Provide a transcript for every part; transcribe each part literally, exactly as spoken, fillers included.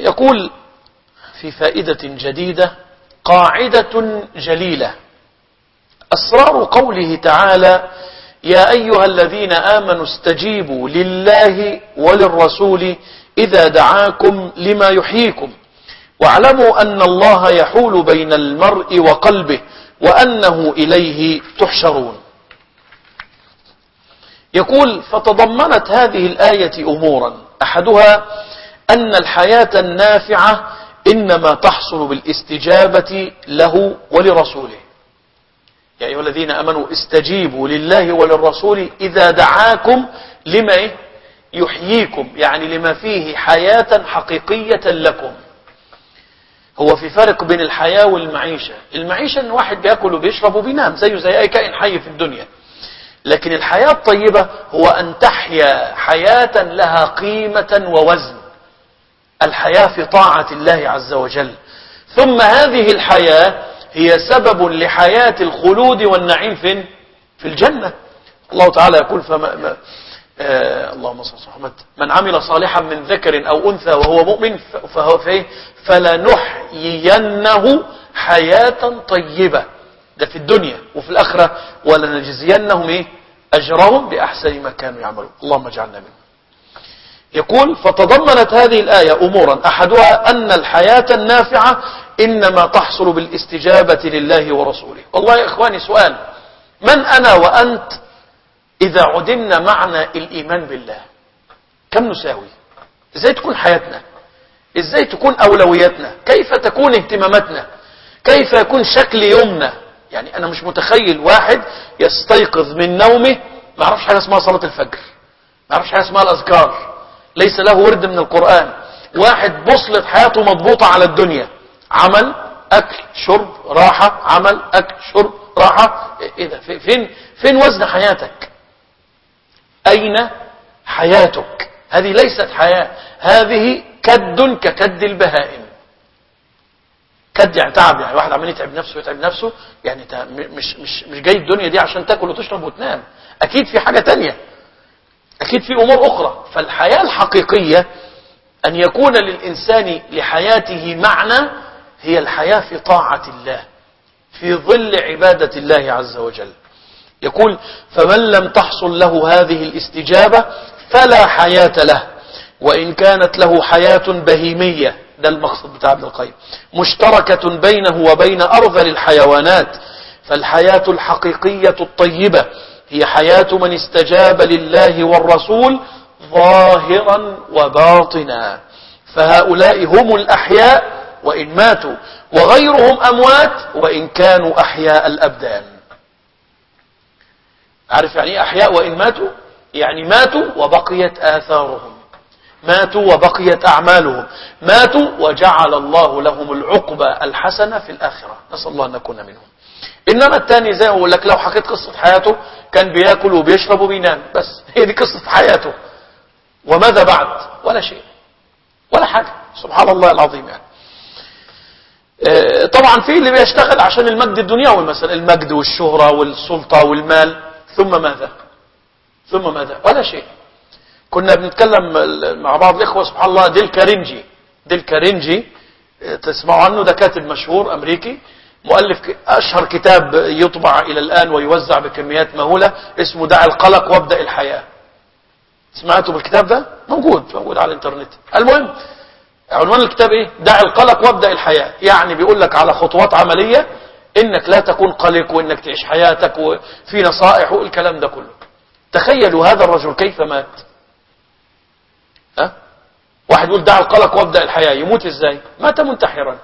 يقول في فائدة جديدة: قاعدة جليلة، أسرار قوله تعالى: يا أيها الذين آمنوا استجيبوا لله وللرسول إذا دعاكم لما يحييكم واعلموا أن الله يحول بين المرء وقلبه وأنه إليه تحشرون. يقول: فتضمنت هذه الآية أمورا، أحدها أن الحياة النافعة إنما تحصل بالاستجابة له ولرسوله. يا أيها الذين آمنوا استجيبوا لله وللرسول إذا دعاكم لما يحييكم، يعني لما فيه حياة حقيقية لكم. هو في فرق بين الحياة والمعيشة. المعيشة ان واحد بيأكل وبيشرب وبينام زيه زي اي كائن حي في الدنيا، لكن الحياة الطيبة هو ان تحيا حياة لها قيمة ووزن، الحياة في طاعة الله عز وجل. ثم هذه الحياة هي سبب لحياة الخلود والنعيم فين؟ في الجنة. الله تعالى يقول: فما آه اللهم صل على محمد: من عمل صالحا من ذكر أو أنثى وهو مؤمن فهو فيه فلنحيينه حياة طيبة. ده في الدنيا، وفي الآخرة ولنجزينهم إيه؟ أجرهم بأحسن ما كانوا يعملون. اللهم اجعلنا منهم. يقول: فتضمنت هذه الآية أمورا، أحدها أن الحياة النافعة إنما تحصل بالاستجابة لله ورسوله. والله يا إخواني سؤال: من أنا وأنت إذا عدمنا معنى الإيمان بالله؟ كم نساوي؟ إزاي تكون حياتنا؟ إزاي تكون أولوياتنا؟ كيف تكون اهتماماتنا؟ كيف يكون شكل يومنا؟ يعني أنا مش متخيل واحد يستيقظ من نومه ما يعرفش حاجة اسمها صلاة الفجر، ما يعرفش حاجة اسمها الأذكار، ليس له ورد من القرآن. واحد بوصلة حياته مضبوطة على الدنيا: عمل، أكل، شرب، راحة، عمل، أكل، شرب، راحة. إيه ده؟ فين فين وزن حياتك؟ أين حياتك؟ هذه ليست حياة، هذه كد ككد البهائم. كد يعني تعب، يعني واحد عمال يتعب نفسه يتعب نفسه، يعني مش مش مش جاي الدنيا دي عشان تاكل وتشرب وتنام، أكيد في حاجة تانية، أكيد في أمور أخرى. فالحياة الحقيقية أن يكون للإنسان لحياته معنى، هي الحياة في طاعة الله في ظل عبادة الله عز وجل. يقول: فمن لم تحصل له هذه الاستجابة فلا حياة له، وإن كانت له حياة بهيمية. ده المقصد بتاع ابن القيم، مشتركة بينه وبين أرذل الحيوانات. فالحياة الحقيقية الطيبة هي حياة من استجاب لله والرسول ظاهرا وباطنا، فهؤلاء هم الأحياء وإن ماتوا، وغيرهم أموات وإن كانوا أحياء الأبدان. عارف يعني ايه أحياء وإن ماتوا؟ يعني ماتوا وبقيت آثارهم، ماتوا وبقيت أعمالهم، ماتوا وجعل الله لهم العقبة الحسنة في الآخرة. نسأل الله أن نكون منهم. إنما الثاني زي ما أقول لك، لو حكيت قصة حياته كان بيأكل وبيشرب وبينام بس، هي دي قصة حياته، وماذا بعد؟ ولا شيء، ولا حاجة. سبحان الله العظيم. يعني طبعا في اللي بيشتغل عشان المجد الدنيوي مثلا، المجد والشهرة والسلطة والمال، ثم ماذا؟ ثم ماذا؟ ولا شيء. كنا بنتكلم مع بعض الإخوة، سبحان الله، ديل كارينجي ديل كارينجي تسمعوا عنه، ده كاتب مشهور أمريكي، مؤلف أشهر كتاب يطبع إلى الآن ويوزع بكميات مهولة، اسمه دع القلق وابدأ الحياة. سمعتوا بالكتاب ده؟ موجود موجود على الانترنت. المهم عنوان الكتاب ايه؟ دع القلق وابدأ الحياة. يعني بيقول لك على خطوات عملية انك لا تكون قلق، وانك تعيش حياتك، وفي نصائح والكلام ده كله. تخيلوا هذا الرجل كيف مات. أه؟ واحد يقول دع القلق وابدأ الحياة، يموت ازاي؟ مات منتحرا،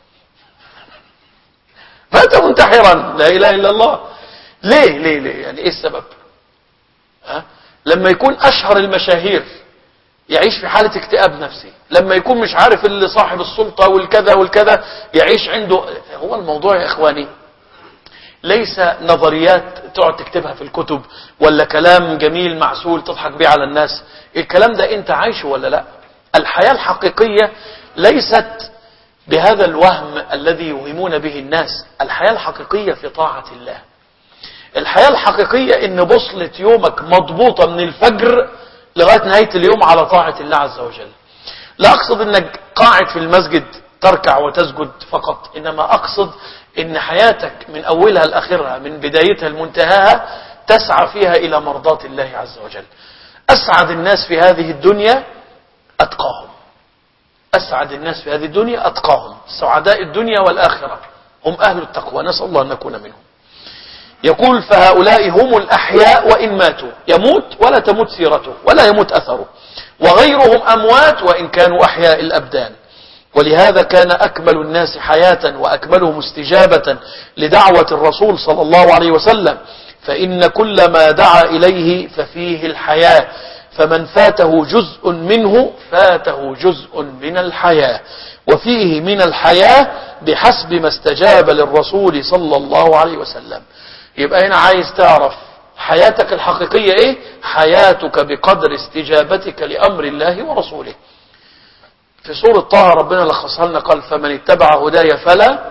مات منتحرا. لا اله الا الله. ليه ليه ليه يعني ايه السبب؟ أه؟ لما يكون اشهر المشاهير يعيش في حالة اكتئاب نفسي، لما يكون مش عارف اللي صاحب السلطة والكذا والكذا يعيش عنده. هو الموضوع يا اخواني ليس نظريات تقعد تكتبها في الكتب، ولا كلام جميل معسول تضحك بيه على الناس. الكلام ده انت عايشه ولا لا؟ الحياة الحقيقية ليست بهذا الوهم الذي يوهمون به الناس. الحياة الحقيقية في طاعة الله. الحياة الحقيقية ان بوصلة يومك مضبوطة من الفجر لغاية نهاية اليوم على طاعة الله عز وجل. لا أقصد أنك قاعد في المسجد تركع وتسجد فقط، إنما أقصد أن حياتك من أولها لآخرها من بدايتها لمنتهاها تسعى فيها إلى مرضاة الله عز وجل. أسعد الناس في هذه الدنيا أتقاهم، أسعد الناس في هذه الدنيا أتقاهم. سعداء الدنيا والآخرة هم أهل التقوى، نسأل الله أن نكون منهم. يقول فهؤلاء هم الأحياء وإن ماتوا، يموت ولا تموت سيرته ولا يموت أثره، وغيرهم أموات وإن كانوا أحياء الأبدان. ولهذا كان أكمل الناس حياة وأكملهم استجابة لدعوة الرسول صلى الله عليه وسلم، فإن كل ما دعا إليه ففيه الحياة، فمن فاته جزء منه فاته جزء من الحياة، وفيه من الحياة بحسب ما استجاب للرسول صلى الله عليه وسلم. يبقى هنا عايز تعرف حياتك الحقيقية ايه؟ حياتك بقدر استجابتك لأمر الله ورسوله. في سورة طه ربنا لخصها لنا قال فمن اتبع هداي فلا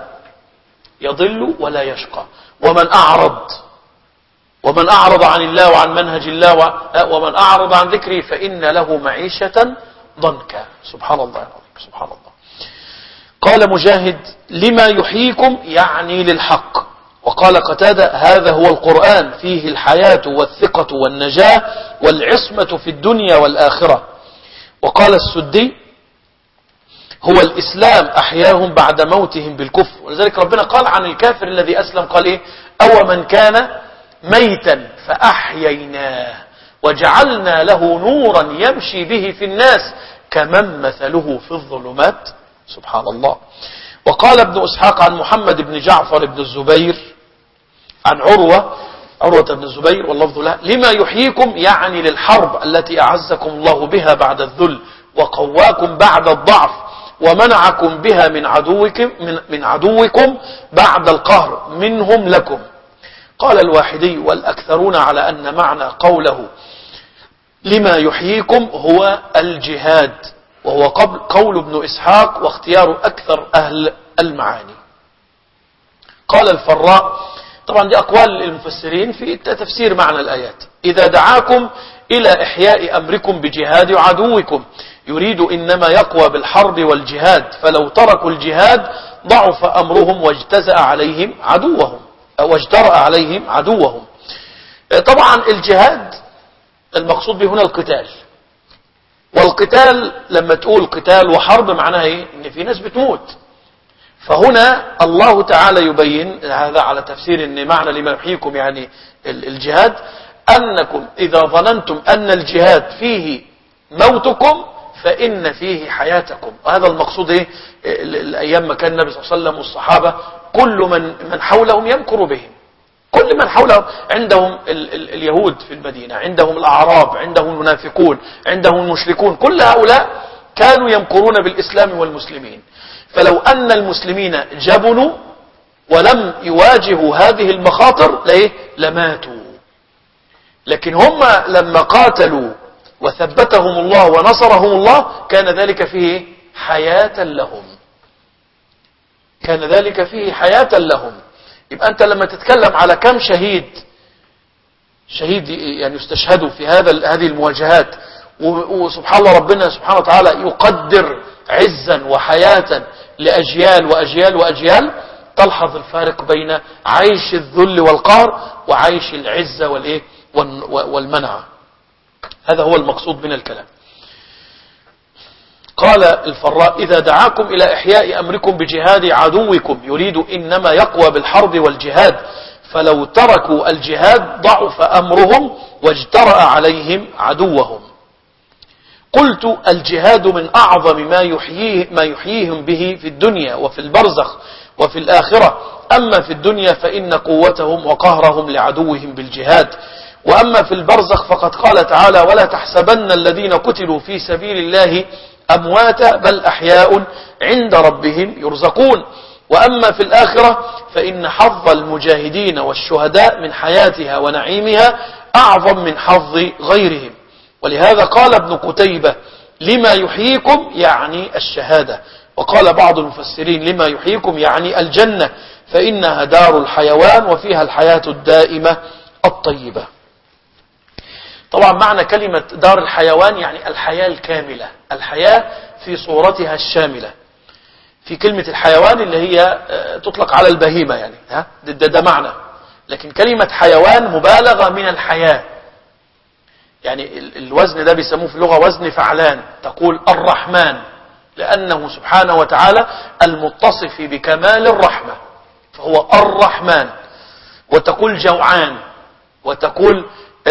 يضل ولا يشقى، ومن أعرض ومن أعرض عن الله وعن منهج الله ومن أعرض عن ذكري فإن له معيشة ضنكا. سبحان الله العظيم، سبحان الله. قال مجاهد لما يحييكم يعني للحق. وقال قتادة هذا هو القرآن فيه الحياة والثقة والنجاة والعصمة في الدنيا والآخرة. وقال السدي هو الإسلام أحياهم بعد موتهم بالكفر. ولذلك ربنا قال عن الكافر الذي أسلم قال إيه؟ أو من كان ميتا فأحييناه وجعلنا له نورا يمشي به في الناس كمن مثله في الظلمات. سبحان الله. وقال ابن إسحاق عن محمد بن جعفر بن الزبير عن عروة عروة بن الزبير واللفظ له لما يحييكم يعني للحرب التي أعزكم الله بها بعد الذل وقواكم بعد الضعف ومنعكم بها من عدوكم, من, من عدوكم بعد القهر منهم لكم. قال الواحدي والأكثرون على أن معنى قوله لما يحييكم هو الجهاد، وهو قول ابن إسحاق واختيار أكثر أهل المعاني. قال الفراء طبعا دي أقوال المفسرين في تفسير معنى الآيات إذا دعاكم إلى إحياء أمركم بجهاد عدوكم يريد إنما يقوى بالحرب والجهاد، فلو تركوا الجهاد ضعف أمرهم واجتزأ عليهم عدوهم واجترأ عليهم عدوهم. طبعا الجهاد المقصود به هنا القتال، والقتال لما تقول قتال وحرب معناها ايه؟ ان في ناس بتموت. فهنا الله تعالى يبين هذا على تفسير ان معنى لما يحييكم يعني الجهاد انكم اذا ظننتم ان الجهاد فيه موتكم فان فيه حياتكم. وهذا المقصود ايه؟ الايام ما كان النبي صلى الله عليه وسلم والصحابة كل من من حولهم يمكر بهم، كل من حولهم عندهم ال ال اليهود في المدينة، عندهم الأعراب، عندهم المنافقون، عندهم المشركون، كل هؤلاء كانوا يمكرون بالإسلام والمسلمين. فلو أن المسلمين جبنوا ولم يواجهوا هذه المخاطر لماتوا. لكن هم لما قاتلوا وثبتهم الله ونصرهم الله كان ذلك فيه حياة لهم، كان ذلك فيه حياة لهم. يبقى أنت لما تتكلم على كم شهيد شهيد يعني يستشهدوا في هذا هذه المواجهات، وسبحان الله ربنا سبحانه وتعالى يقدر عزا وحياة لأجيال وأجيال وأجيال، تلحظ الفارق بين عيش الذل والقهر وعيش العزة والإيه والمنعة. هذا هو المقصود من الكلام. قال الفراء إذا دعاكم إلى إحياء أمركم بجهاد عدوكم يريد إنما يقوى بالحرب والجهاد، فلو تركوا الجهاد ضعف أمرهم واجترأ عليهم عدوهم. قلت الجهاد من أعظم ما يحييه ما يحييهم به في الدنيا وفي البرزخ وفي الآخرة. أما في الدنيا فإن قوتهم وقهرهم لعدوهم بالجهاد، وأما في البرزخ فقد قال تعالى ولا تحسبن الذين قتلوا في سبيل الله أمواتا بل أحياء عند ربهم يرزقون. وأما في الآخرة فإن حظ المجاهدين والشهداء من حياتها ونعيمها أعظم من حظ غيرهم. ولهذا قال ابن قتيبة لما يحييكم يعني الشهادة. وقال بعض المفسرين لما يحييكم يعني الجنة فإنها دار الحيوان وفيها الحياة الدائمة الطيبة. طبعا معنى كلمة دار الحيوان يعني الحياة الكاملة، الحياة في صورتها الشاملة. في كلمة الحيوان اللي هي تطلق على البهيمة يعني ها ده, ده, ده معنى، لكن كلمة حيوان مبالغة من الحياة. يعني الوزن ده بيسموه في اللغة وزن فعلان. تقول الرحمن لأنه سبحانه وتعالى المتصف بكمال الرحمة فهو الرحمن. وتقول جوعان، وتقول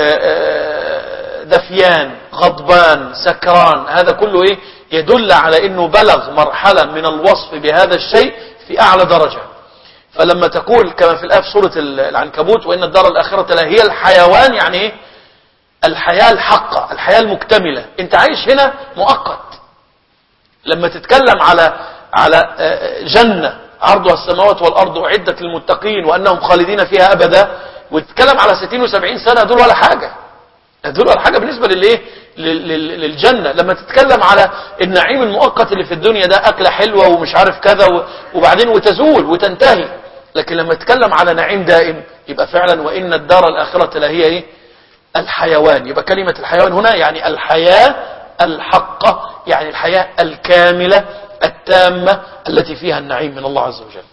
دفيان، غضبان، سكران، هذا كله ايه يدل على انه بلغ مرحلة من الوصف بهذا الشيء في اعلى درجة. فلما تقول كما في الآية في سورة العنكبوت وان الدار الاخرة لا هي الحيوان، يعني ايه الحياة الحقة، الحياة المكتملة. انت عايش هنا مؤقت. لما تتكلم على على جنة عرضها السماوات والارض اعدت للمتقين وانهم خالدين فيها ابدا، وتتكلم على ستين وسبعين سنة، دول ولا حاجة، دول ولا حاجة بالنسبة للايه للجنة. لما تتكلم على النعيم المؤقت اللي في الدنيا ده أكلة حلوة ومش عارف كذا وبعدين وتزول وتنتهي، لكن لما تتكلم على نعيم دائم يبقى فعلا وإن الدار الآخرة لهي ايه الحيوان. يبقى كلمة الحيوان هنا يعني الحياة الحقة، يعني الحياة الكاملة التامة التي فيها النعيم من الله عز وجل.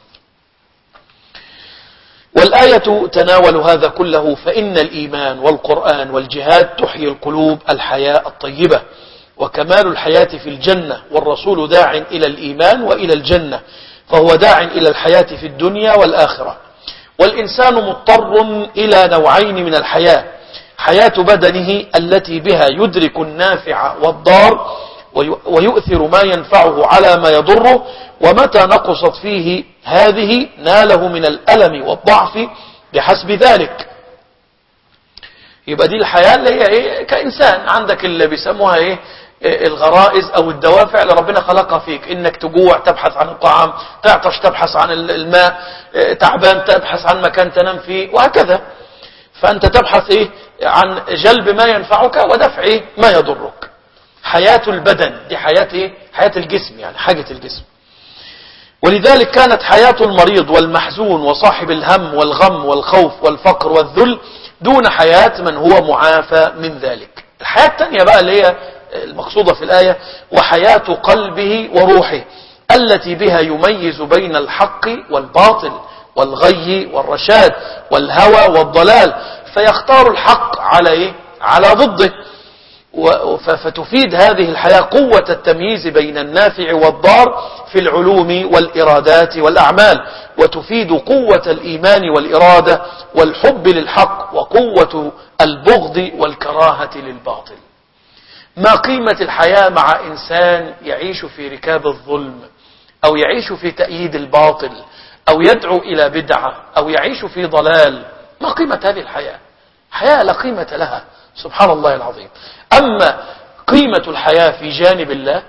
والآية تناول هذا كله، فإن الإيمان والقرآن والجهاد تحيي القلوب الحياة الطيبة، وكمال الحياة في الجنة، والرسول داع إلى الإيمان وإلى الجنة، فهو داع إلى الحياة في الدنيا والآخرة. والإنسان مضطر إلى نوعين من الحياة: حياة بدنه التي بها يدرك النافع والضار ويؤثر ما ينفعه على ما يضره، ومتى نقصت فيه هذه ناله من الألم والضعف بحسب ذلك. يبقى دي الحياة اللي هي ايه كإنسان عندك اللي بيسموها ايه الغرائز او الدوافع اللي ربنا خلقها فيك، انك تجوع تبحث عن الطعام، تعطش تبحث عن الماء، تعبان تبحث عن مكان تنام فيه، وهكذا. فأنت تبحث ايه عن جلب ما ينفعك ودفع ايه ما يضرك. حياة البدن دي حياة ايه حياة الجسم، يعني حاجة الجسم. ولذلك كانت حياة المريض والمحزون وصاحب الهم والغم والخوف والفقر والذل دون حياة من هو معافى من ذلك. الحياة الثانية بقى اللي هي المقصودة في الآية: وحياة قلبه وروحه التي بها يميز بين الحق والباطل والغي والرشاد والهوى والضلال، فيختار الحق على ايه على ضده. فتفيد هذه الحياة قوة التمييز بين النافع والضار في العلوم والإرادات والأعمال، وتفيد قوة الإيمان والإرادة والحب للحق وقوة البغض والكراهة للباطل. ما قيمة الحياة مع إنسان يعيش في ركاب الظلم، أو يعيش في تأييد الباطل، أو يدعو إلى بدعة، أو يعيش في ضلال؟ ما قيمة هذه الحياة؟ حياة لا قيمة لها، سبحان الله العظيم. أما قيمة الحياة في جانب الله،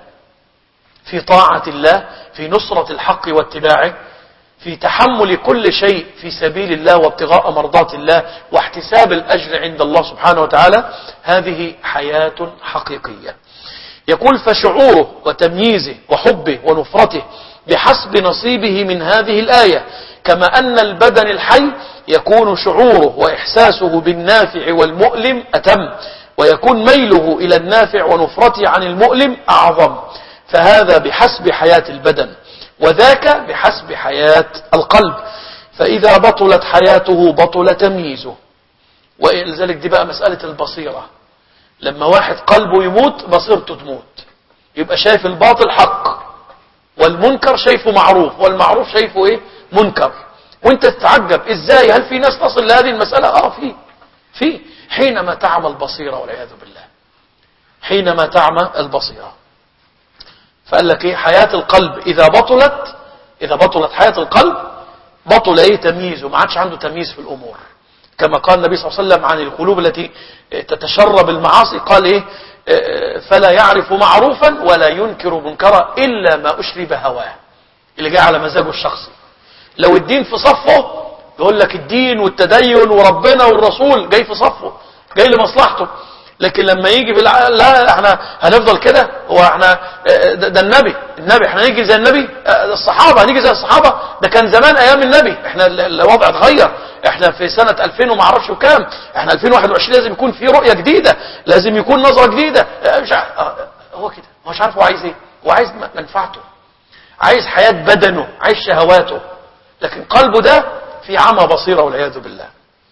في طاعة الله، في نصرة الحق واتباعه، في تحمل كل شيء في سبيل الله وابتغاء مرضات الله واحتساب الأجر عند الله سبحانه وتعالى، هذه حياة حقيقية. يقول: فشعوره وتمييزه وحبه ونفرته بحسب نصيبه من هذه الآية، كما أن البدن الحي يكون شعوره وإحساسه بالنافع والمؤلم أتم، ويكون ميله إلى النافع ونفرته عن المؤلم أعظم. فهذا بحسب حياة البدن، وذاك بحسب حياة القلب. فإذا بطلت حياته بطل تمييزه. ولذلك دي بقى مسألة البصيرة. لما واحد قلبه يموت بصيرته تموت، يبقى شايف الباطل حق، والمنكر شايفه معروف، والمعروف شايفه ايه منكر. وانت تتعجب ازاي، هل في ناس تصل لهذه المسألة؟ اه في في حينما تعمى البصيرة والعياذ بالله، حينما تعمى البصيرة. فقال لك ايه حياة القلب اذا بطلت اذا بطلت حياة القلب بطل ايه تمييزه، ما عادش عنده تمييز في الامور. كما قال النبي صلى الله عليه وسلم عن القلوب التي تتشرب المعاصي، قال ايه فلا يعرف معروفا ولا ينكر منكرا الا ما اشرب هواه، اللي جاي على مزاجه الشخصي. لو الدين في صفه يقول لك الدين والتدين وربنا والرسول جاي في صفه، جاي لمصلحته. لكن لما يجي بالع... لا احنا هنفضل كده، هو احنا ده, ده النبي النبي احنا نيجي زي النبي، الصحابة هنيجي زي الصحابة، ده كان زمان ايام النبي، احنا الوضع اتغير، احنا في سنة ألفين وما اعرفش وكام، احنا ألفين وواحد وعشرين لازم يكون في رؤية جديدة، لازم يكون نظرة جديدة. مش ع... هو كده هو مش عارف هو عايز ايه، وعايز منفعته، عايز حياة بدنه، عايز شهواته، لكن قلبه ده في عمى بصيرة والعياذ بالله.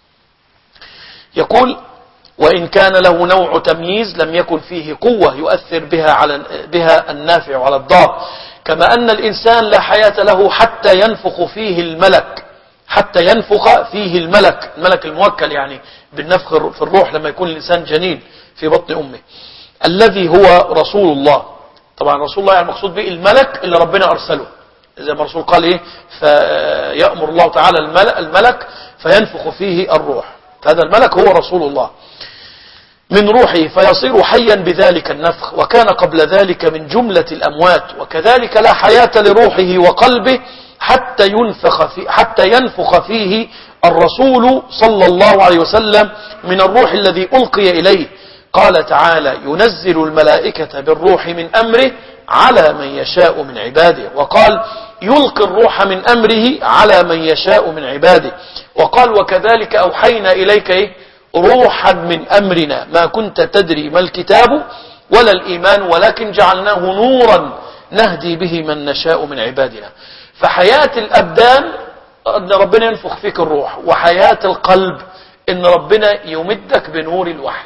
يقول وإن كان له نوع تمييز لم يكن فيه قوة يؤثر بها على بها النافع وعلى الضار، كما أن الإنسان لا حياة له حتى ينفخ فيه الملك، حتى ينفخ فيه الملك، الملك الموكل يعني بالنفخ في الروح لما يكون الإنسان جنين في بطن أمه، الذي هو رسول الله. طبعا رسول الله يعني المقصود به الملك اللي ربنا أرسله، زي ما الرسول قال إيه فيأمر الله تعالى الملك فينفخ فيه الروح، هذا الملك هو رسول الله من روحه فيصير حيا بذلك النفخ، وكان قبل ذلك من جملة الأموات، وكذلك لا حياة لروحه وقلبه حتى ينفخ في حتى ينفخ فيه الرسول صلى الله عليه وسلم من الروح الذي ألقي إليه. قال تعالى ينزل الملائكة بالروح من أمره على من يشاء من عباده، وقال يلقي الروح من أمره على من يشاء من عباده، وقال وكذلك أوحينا إليك إيه؟ روحا من أمرنا ما كنت تدري ما الكتاب ولا الإيمان ولكن جعلناه نورا نهدي به من نشاء من عبادنا. فحياة الأبدان أن ربنا ينفخ فيك الروح، وحياة القلب أن ربنا يمدك بنور الوحي،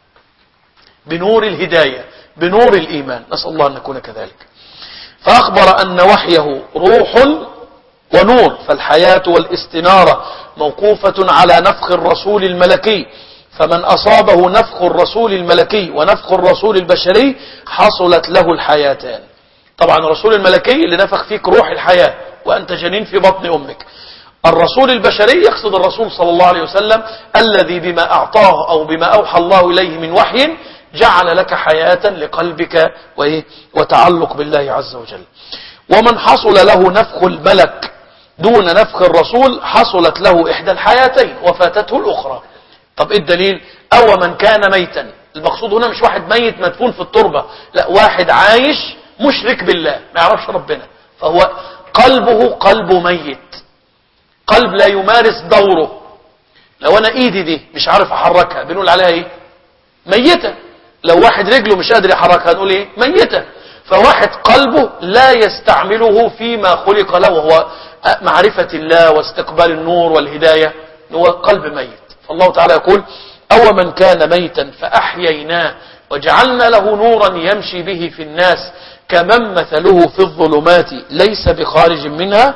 بنور الهداية، بنور الإيمان، نسأل الله أن نكون كذلك. فأخبر أن وحيه روح ونور، فالحياة والاستنارة موقوفة على نفخ الرسول الملكي، فمن أصابه نفخ الرسول الملكي ونفخ الرسول البشري حصلت له الحياتان. طبعا الرسول الملكي اللي نفخ فيك روح الحياة وأنت جنين في بطن أمك، الرسول البشري يقصد الرسول صلى الله عليه وسلم الذي بما أعطاه أو بما أوحى الله إليه من وحي جعل لك حياة لقلبك وتعلق بالله عز وجل. ومن حصل له نفخ الملك دون نفخ الرسول حصلت له إحدى الحياتين وفاتته الأخرى. طب إيه الدليل؟ أو من كان ميتا، المقصود هنا مش واحد ميت مدفون في التربة، لا، واحد عايش مشرك بالله ما يعرفش ربنا، فهو قلبه قلب ميت، قلب لا يمارس دوره. لو أنا إيدي دي مش عارف أحركها بنقول عليها إيه؟ ميتة. لو واحد رجله مش قادر يحركها نقول إيه؟ ميتة. فواحد قلبه لا يستعمله فيما خلق له وهو معرفة الله واستقبال النور والهداية، هو قلب ميت. فالله تعالى يقول أو من كان ميتا فأحييناه وجعلنا له نورا يمشي به في الناس كمن مثله في الظلمات ليس بخارج منها،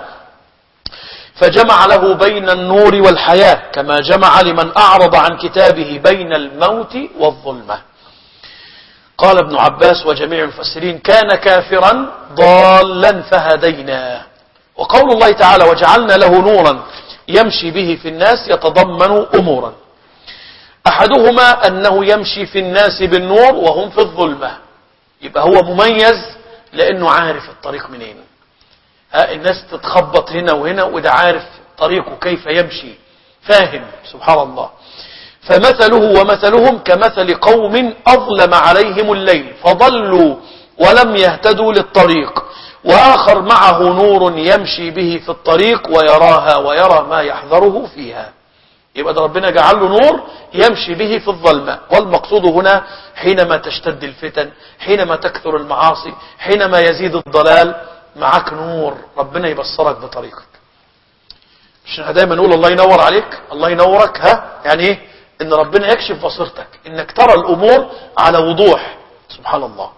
فجمع له بين النور والحياة كما جمع لمن أعرض عن كتابه بين الموت والظلمة. قال ابن عباس وجميع المفسرين كان كافرا ضالا فهديناه. وقول الله تعالى وجعلنا له نورا يمشي به في الناس يتضمن أمورا، أحدهما أنه يمشي في الناس بالنور وهم في الظلمة، يبقى هو مميز لأنه عارف الطريق منين. الناس تتخبط هنا وهنا وده عارف طريقه كيف يمشي، فاهم، سبحان الله. فمثله ومثلهم كمثل قوم أظلم عليهم الليل فضلوا ولم يهتدوا للطريق، وآخر معه نور يمشي به في الطريق ويراها ويرى ما يحذره فيها. يبقى ده ربنا جعل له نور يمشي به في الظلمة. والمقصود هنا حينما تشتد الفتن، حينما تكثر المعاصي، حينما يزيد الضلال، معك نور ربنا يبصرك بطريقك. مش دايما نقول الله ينور عليك، الله ينورك، ها يعني ايه؟ ان ربنا يكشف بصيرتك، انك ترى الامور على وضوح، سبحان الله.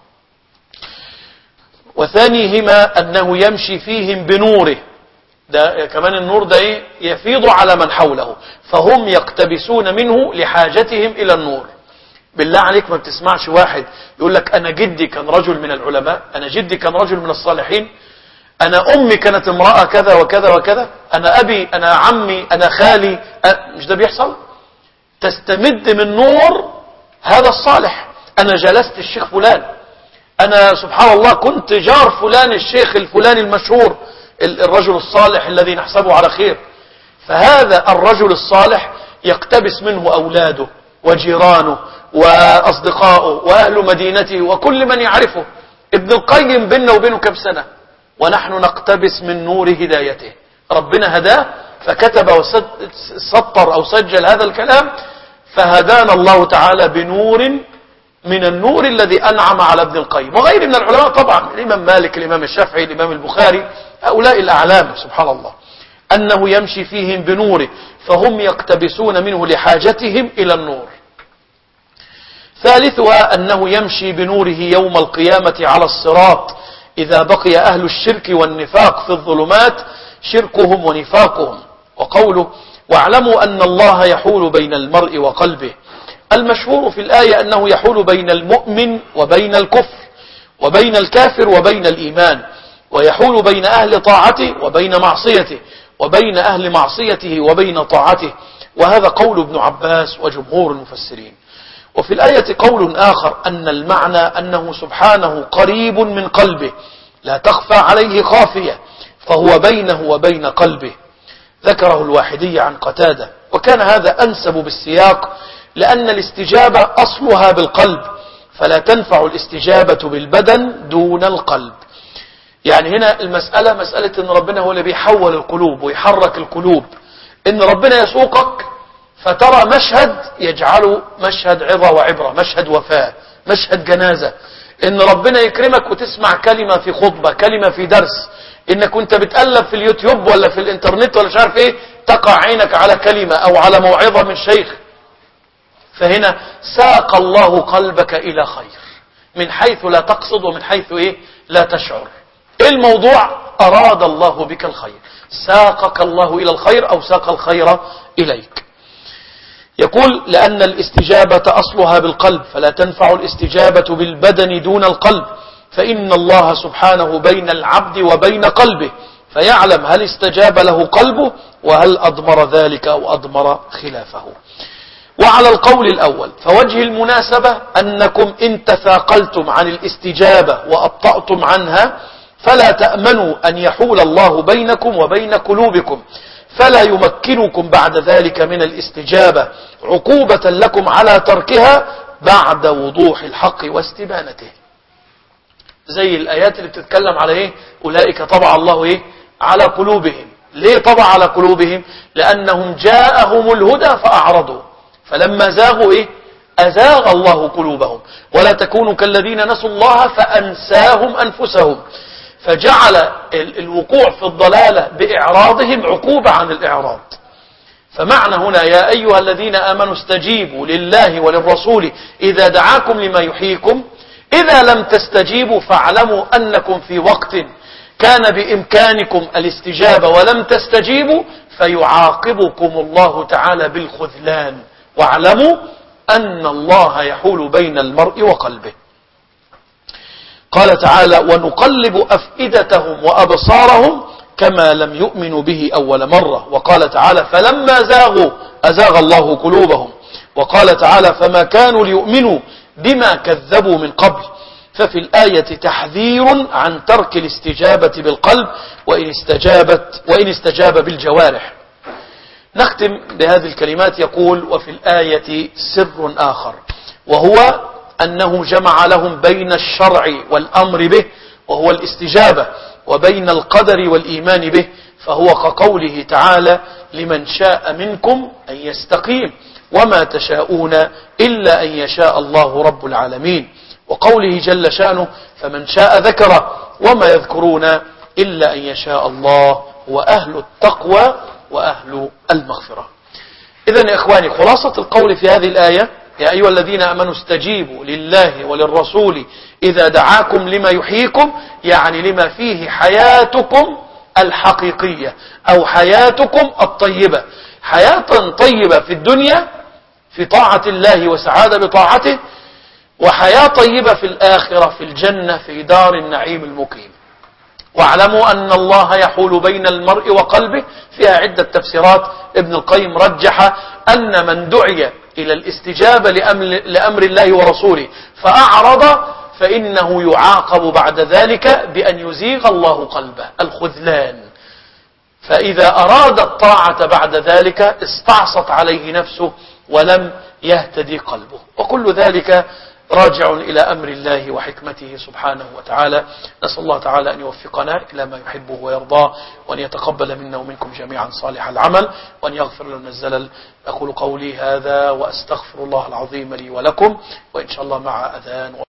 وثانيهما انه يمشي فيهم بنوره، ده كمان النور ده ايه؟ يفيض على من حوله فهم يقتبسون منه لحاجتهم الى النور. بالله عليك ما بتسمعش واحد يقول لك انا جدي كان رجل من العلماء، انا جدي كان رجل من الصالحين، انا امي كانت امرأة كذا وكذا وكذا، انا ابي، انا عمي، انا خالي، أه مش ده بيحصل؟ تستمد من نور هذا الصالح. انا جلست الشيخ فلان، انا سبحان الله كنت جار فلان الشيخ الفلاني المشهور، الرجل الصالح الذي نحسبه على خير. فهذا الرجل الصالح يقتبس منه اولاده وجيرانه واصدقائه واهل مدينته وكل من يعرفه. ابن القيم بيننا وبينه كم سنة ونحن نقتبس من نور هدايته. ربنا هداه فكتب وسطر أو سجل هذا الكلام، فهدانا الله تعالى بنور من النور الذي أنعم على ابن القيم وغير من العلماء طبعا، الإمام مالك، الإمام الشافعي، الإمام البخاري، هؤلاء الأعلام سبحان الله، أنه يمشي فيهم بنوره فهم يقتبسون منه لحاجتهم إلى النور. ثالثها أنه يمشي بنوره يوم القيامة على الصراط إذا بقي أهل الشرك والنفاق في الظلمات شركهم ونفاقهم. وقوله واعلموا أن الله يحول بين المرء وقلبه، المشهور في الآية أنه يحول بين المؤمن وبين الكفر، وبين الكافر وبين الإيمان، ويحول بين أهل طاعته وبين معصيته، وبين أهل معصيته وبين طاعته، وهذا قول ابن عباس وجمهور المفسرين. وفي الآية قول آخر أن المعنى أنه سبحانه قريب من قلبه لا تخفى عليه خافية، فهو بينه وبين قلبه، ذكره الواحدي عن قتادة، وكان هذا أنسب بالسياق لأن الاستجابة أصلها بالقلب، فلا تنفع الاستجابة بالبدن دون القلب. يعني هنا المسألة مسألة أن ربنا هو اللي بيحول القلوب ويحرك القلوب، أن ربنا يسوقك فترى مشهد يجعله مشهد عظة وعبرة، مشهد وفاة، مشهد جنازة، أن ربنا يكرمك وتسمع كلمة في خطبة، كلمة في درس، انك كنت بتقلب في اليوتيوب ولا في الانترنت ولا مش عارف ايه تقع عينك على كلمة او على موعظة من شيخ، فهنا ساق الله قلبك الى خير من حيث لا تقصد ومن حيث ايه لا تشعر. الموضوع اراد الله بك الخير، ساقك الله الى الخير او ساق الخير اليك. يقول لان الاستجابة اصلها بالقلب فلا تنفع الاستجابة بالبدن دون القلب، فإن الله سبحانه بين العبد وبين قلبه فيعلم هل استجاب له قلبه وهل أضمر ذلك أو أضمر خلافه. وعلى القول الأول فوجه المناسبة أنكم إن تثاقلتم عن الاستجابة وأبطأتم عنها فلا تأمنوا أن يحول الله بينكم وبين قلوبكم فلا يمكنكم بعد ذلك من الاستجابة عقوبة لكم على تركها بعد وضوح الحق واستبانته. زي الآيات اللي بتتكلم على إيه أولئك طبع الله إيه على قلوبهم. ليه طبع على قلوبهم؟ لأنهم جاءهم الهدى فأعرضوا فلما زاغوا إيه أزاغ الله قلوبهم، ولا تكونوا كالذين نسوا الله فأنساهم أنفسهم، فجعل الوقوع في الضلالة بإعراضهم عقوبة عن الإعراض. فمعنى هنا يا أيها الذين آمنوا استجيبوا لله وللرسول إذا دعاكم لما يحييكم، إذا لم تستجيبوا فاعلموا أنكم في وقت كان بإمكانكم الاستجابة ولم تستجيبوا فيعاقبكم الله تعالى بالخذلان، واعلموا أن الله يحول بين المرء وقلبه. قال تعالى ونقلب أفئدتهم وأبصارهم كما لم يؤمنوا به أول مرة. وقال تعالى فلما زاغوا أزاغ الله قلوبهم. وقال تعالى فما كانوا ليؤمنوا بما كذبوا من قبل. ففي الآية تحذير عن ترك الاستجابة بالقلب وإن استجابت وإن استجاب بالجوارح. نختم بهذه الكلمات. يقول وفي الآية سر آخر وهو أنه جمع لهم بين الشرع والأمر به وهو الاستجابة وبين القدر والإيمان به، فهو كقوله تعالى لمن شاء منكم أن يستقيم وما تشاءون إلا أن يشاء الله رب العالمين، وقوله جل شأنه فمن شاء ذكره وما يذكرون إلا أن يشاء الله وأهل التقوى وأهل المغفرة. إذن يا إخواني خلاصة القول في هذه الآية يا أيها الذين آمنوا استجيبوا لله وللرسول إذا دعاكم لما يحييكم، يعني لما فيه حياتكم الحقيقية أو حياتكم الطيبة، حياة طيبة في الدنيا في طاعة الله وسعادة بطاعته، وحياة طيبة في الآخرة في الجنة في دار النعيم المقيم. واعلموا أن الله يحول بين المرء وقلبه، فيها عدة تفسيرات. ابن القيم رجح أن من دعي إلى الاستجابة لأمر الله ورسوله فأعرض فإنه يعاقب بعد ذلك بأن يزيغ الله قلبه، الخذلان. فإذا أراد الطاعة بعد ذلك استعصت عليه نفسه ولم يهتدي قلبه، وكل ذلك راجع إلى أمر الله وحكمته سبحانه وتعالى. نسأل الله تعالى أن يوفقنا إلى ما يحبه ويرضاه، وأن يتقبل منا ومنكم جميعا صالح العمل، وأن يغفر لنا الزلل. أقول قولي هذا وأستغفر الله العظيم لي ولكم، وإن شاء الله مع أذان